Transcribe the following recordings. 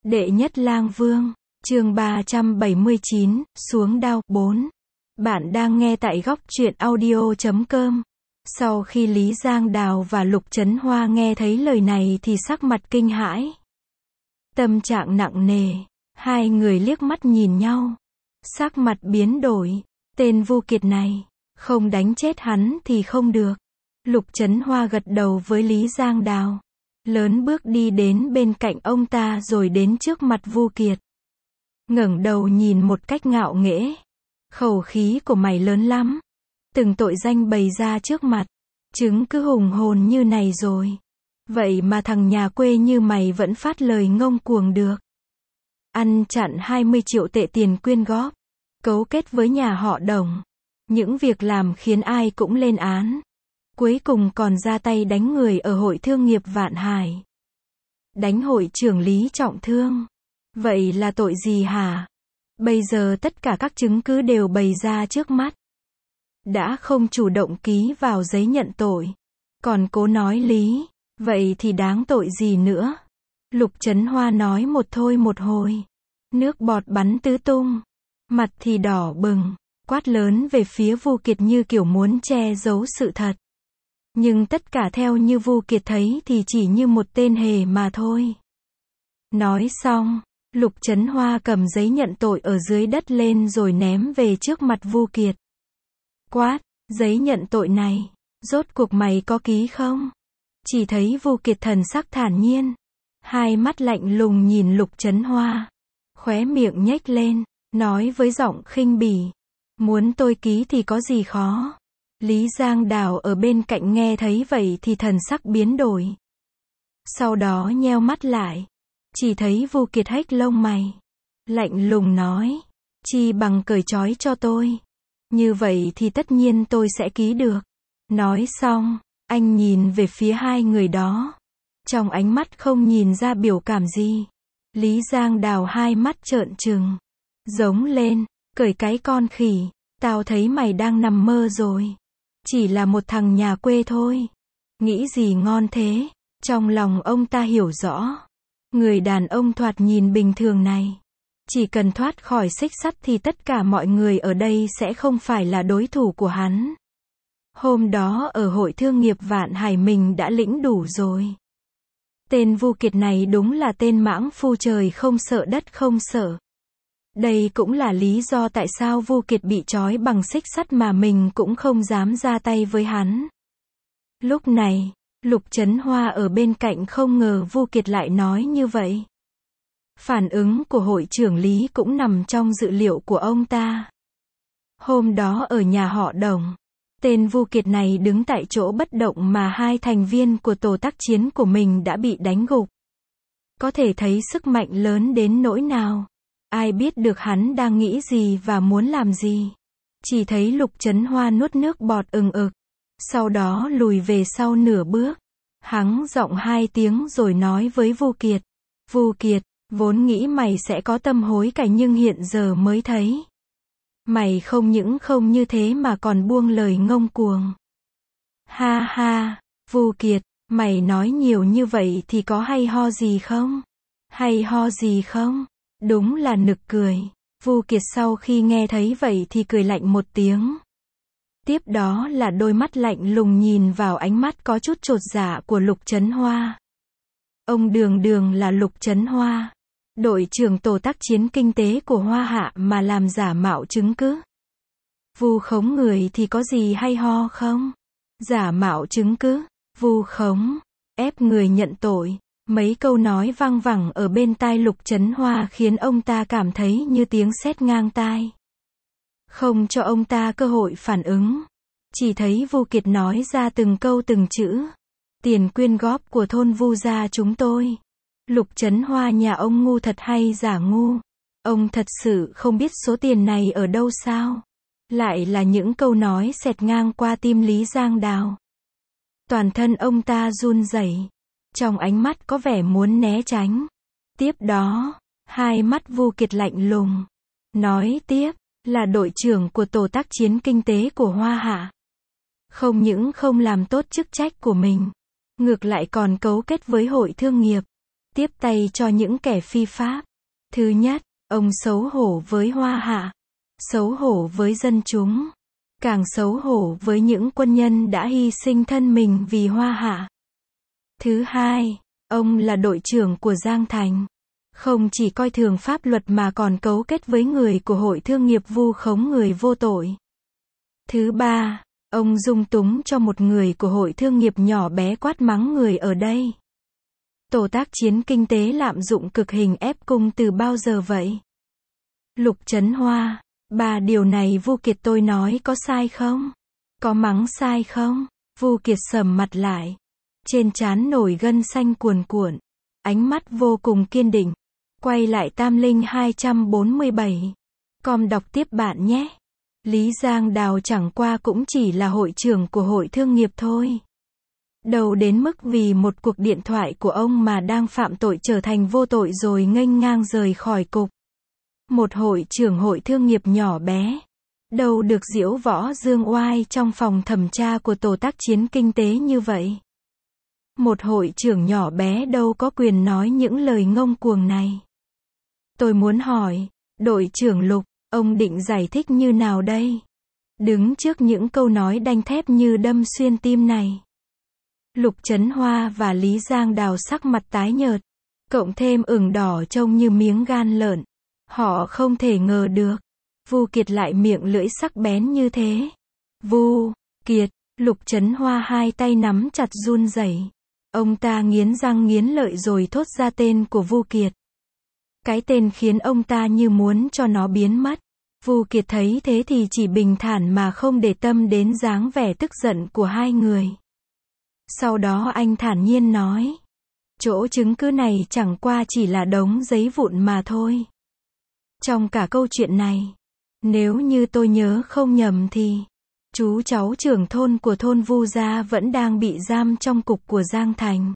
Đệ nhất lang vương, chương 379, xuống đao, 4. Bạn đang nghe tại góc truyện audio.com. Sau khi Lý Giang Đào và Lục Chấn Hoa nghe thấy lời này thì sắc mặt kinh hãi. Tâm trạng nặng nề, hai người liếc mắt nhìn nhau. Sắc mặt biến đổi, tên Vu Kiệt này, không đánh chết hắn thì không được. Lục Chấn Hoa gật đầu với Lý Giang Đào. Lớn bước đi đến bên cạnh ông ta rồi đến trước mặt Vu Kiệt. Ngẩng đầu nhìn một cách ngạo nghễ. Khẩu khí của mày lớn lắm. Từng tội danh bày ra trước mặt. Chứng cứ hùng hồn như này rồi. Vậy mà thằng nhà quê như mày vẫn phát lời ngông cuồng được. Ăn chặn 20 triệu tệ tiền quyên góp. Cấu kết với nhà họ Đồng. Những việc làm khiến ai cũng lên án. Cuối cùng còn ra tay đánh người ở hội thương nghiệp Vạn Hải. Đánh hội trưởng Lý trọng thương. Vậy là tội gì hả? Bây giờ tất cả các chứng cứ đều bày ra trước mắt. Đã không chủ động ký vào giấy nhận tội. Còn cố nói lý. Vậy thì đáng tội gì nữa? Lục Chấn Hoa nói một thôi một hồi. Nước bọt bắn tứ tung. Mặt thì đỏ bừng. Quát lớn về phía Vu Kiệt như kiểu muốn che giấu sự thật. Nhưng tất cả theo như Vu Kiệt thấy thì chỉ như một tên hề mà thôi. Nói xong, Lục Chấn Hoa cầm giấy nhận tội ở dưới đất lên rồi ném về trước mặt Vu Kiệt. Quát, giấy nhận tội này, rốt cuộc mày có ký không? Chỉ thấy Vu Kiệt thần sắc thản nhiên. Hai mắt lạnh lùng nhìn Lục Chấn Hoa. Khóe miệng nhếch lên, nói với giọng khinh bỉ. Muốn tôi ký thì có gì khó? Lý Giang Đào ở bên cạnh nghe thấy vậy thì thần sắc biến đổi. Sau đó nheo mắt lại. Chỉ thấy Vu Kiệt hếch lông mày. Lạnh lùng nói. Chi bằng cởi trói cho tôi. Như vậy thì tất nhiên tôi sẽ ký được. Nói xong, anh nhìn về phía hai người đó. Trong ánh mắt không nhìn ra biểu cảm gì. Lý Giang Đào hai mắt trợn trừng. Giống lên, cởi cái con khỉ. Tao thấy mày đang nằm mơ rồi. Chỉ là một thằng nhà quê thôi. Nghĩ gì ngon thế? Trong lòng ông ta hiểu rõ. Người đàn ông thoạt nhìn bình thường này. Chỉ cần thoát khỏi xích sắt thì tất cả mọi người ở đây sẽ không phải là đối thủ của hắn. Hôm đó ở hội thương nghiệp Vạn Hải mình đã lĩnh đủ rồi. Tên Vu Kiệt này đúng là tên mãng phu trời không sợ đất không sợ. Đây cũng là lý do tại sao Vu Kiệt bị trói bằng xích sắt mà mình cũng không dám ra tay với hắn. Lúc này, Lục Chấn Hoa ở bên cạnh không ngờ Vu Kiệt lại nói như vậy. Phản ứng của hội trưởng Lý cũng nằm trong dự liệu của ông ta. Hôm đó ở nhà họ Đồng, tên Vu Kiệt này đứng tại chỗ bất động mà hai thành viên của tổ tác chiến của mình đã bị đánh gục. Có thể thấy sức mạnh lớn đến nỗi nào. Ai biết được hắn đang nghĩ gì và muốn làm gì. Chỉ thấy Lục Chấn Hoa nuốt nước bọt ừng ực. Sau đó lùi về sau nửa bước. Hắng giọng hai tiếng rồi nói với Vu Kiệt. Vu Kiệt, vốn nghĩ mày sẽ có tâm hối cải nhưng hiện giờ mới thấy. Mày không những không như thế mà còn buông lời ngông cuồng. Ha ha, Vu Kiệt, mày nói nhiều như vậy thì có hay ho gì không? Hay ho gì không? Đúng là nực cười. Vu Kiệt sau khi nghe thấy vậy thì cười lạnh một tiếng. Tiếp đó là đôi mắt lạnh lùng nhìn vào ánh mắt có chút chột dạ của Lục Chấn Hoa. Ông đường đường là Lục Chấn Hoa, đội trưởng tổ tác chiến kinh tế của Hoa Hạ mà làm giả mạo chứng cứ. Vu khống người thì có gì hay ho không? Giả mạo chứng cứ, vu khống, ép người nhận tội. Mấy câu nói vang vẳng ở bên tai Lục Chấn Hoa khiến ông ta cảm thấy như tiếng sét ngang tai. Không cho ông ta cơ hội phản ứng. Chỉ thấy Vu Kiệt nói ra từng câu từng chữ. Tiền quyên góp của thôn Vu gia chúng tôi. Lục Chấn Hoa nhà ông ngu thật hay giả ngu? Ông thật sự không biết số tiền này ở đâu sao? Lại là những câu nói xẹt ngang qua tim Lý Giang Đào. Toàn thân ông ta run rẩy. Trong ánh mắt có vẻ muốn né tránh. Tiếp đó, hai mắt Vu Kiệt lạnh lùng. Nói tiếp, là đội trưởng của tổ tác chiến kinh tế của Hoa Hạ. Không những không làm tốt chức trách của mình. Ngược lại còn cấu kết với hội thương nghiệp. tiếp tay cho những kẻ phi pháp. Thứ nhất, ông xấu hổ với Hoa Hạ, xấu hổ với dân chúng, càng xấu hổ với những quân nhân đã hy sinh thân mình vì Hoa Hạ. Thứ hai, ông là đội trưởng của Giang Thành, không chỉ coi thường pháp luật mà còn cấu kết với người của hội thương nghiệp vu khống người vô tội. Thứ ba, ông dung túng cho một người của hội thương nghiệp nhỏ bé quát mắng người ở đây. Tổ tác chiến kinh tế lạm dụng cực hình ép cung từ bao giờ vậy? Lục Trấn Hoa, 3 điều này Vu Kiệt tôi nói có sai không? Có mắng sai không? Vu Kiệt sầm mặt lại. Trên trán nổi gân xanh cuồn cuộn. Ánh mắt vô cùng kiên định. Quay lại Tam Linh 247. Com đọc tiếp bạn nhé. Lý Giang Đào chẳng qua cũng chỉ là hội trưởng của hội thương nghiệp thôi. Đâu đến mức vì một cuộc điện thoại của ông mà đang phạm tội trở thành vô tội rồi nghênh ngang rời khỏi cục. Một hội trưởng hội thương nghiệp nhỏ bé. Đâu được diễu võ dương oai trong phòng thẩm tra của tổ tác chiến kinh tế như vậy. Một hội trưởng nhỏ bé đâu có quyền nói những lời ngông cuồng này. Tôi muốn hỏi, đội trưởng Lục, ông định giải thích như nào đây? Đứng trước những câu nói đanh thép như đâm xuyên tim này. Lục Trấn Hoa và Lý Giang Đào sắc mặt tái nhợt, cộng thêm ửng đỏ trông như miếng gan lợn. Họ không thể ngờ được, Vu Kiệt lại miệng lưỡi sắc bén như thế. Vu Kiệt, Lục Trấn Hoa hai tay nắm chặt run rẩy. Ông ta nghiến răng nghiến lợi rồi thốt ra tên của Vu Kiệt. Cái tên khiến ông ta như muốn cho nó biến mất. Vu Kiệt thấy thế thì chỉ bình thản mà không để tâm đến dáng vẻ tức giận của hai người. Sau đó anh thản nhiên nói. Chỗ chứng cứ này chẳng qua chỉ là đống giấy vụn mà thôi. Trong cả câu chuyện này, nếu như tôi nhớ không nhầm thì, chú cháu trưởng thôn của thôn Vu gia vẫn đang bị giam trong cục của Giang Thành.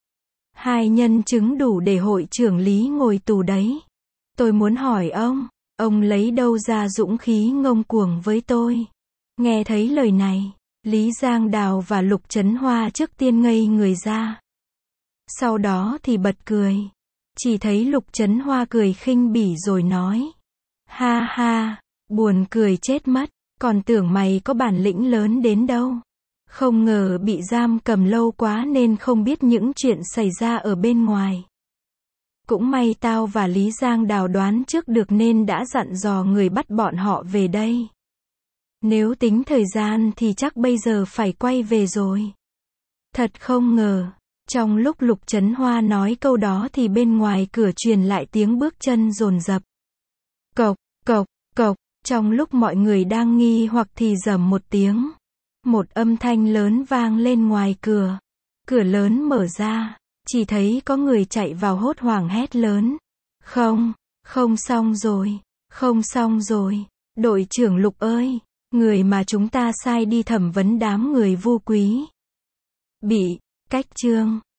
2 nhân chứng đủ để hội trưởng Lý ngồi tù đấy. Tôi muốn hỏi ông lấy đâu ra dũng khí ngông cuồng với tôi? Nghe thấy lời này, Lý Giang Đào và Lục Trấn Hoa trước tiên ngây người ra. Sau đó thì bật cười. Chỉ thấy Lục Trấn Hoa cười khinh bỉ rồi nói. Ha ha, buồn cười chết mất, còn tưởng mày có bản lĩnh lớn đến đâu. Không ngờ bị giam cầm lâu quá nên không biết những chuyện xảy ra ở bên ngoài. Cũng may tao và Lý Giang Đào đoán trước được nên đã dặn dò người bắt bọn họ về đây. Nếu tính thời gian thì chắc bây giờ phải quay về rồi. Thật không ngờ, trong lúc Lục Trấn Hoa nói câu đó thì bên ngoài cửa truyền lại tiếng bước chân dồn dập. Cộc, cộc, cộc, trong lúc mọi người đang nghi hoặc thì rầm một tiếng. Một âm thanh lớn vang lên ngoài cửa. Cửa lớn mở ra, chỉ thấy có người chạy vào hốt hoảng hét lớn. Không xong rồi, không xong rồi, đội trưởng Lục ơi, người mà chúng ta sai đi thẩm vấn đám người Vu Quý. Bị cách trương,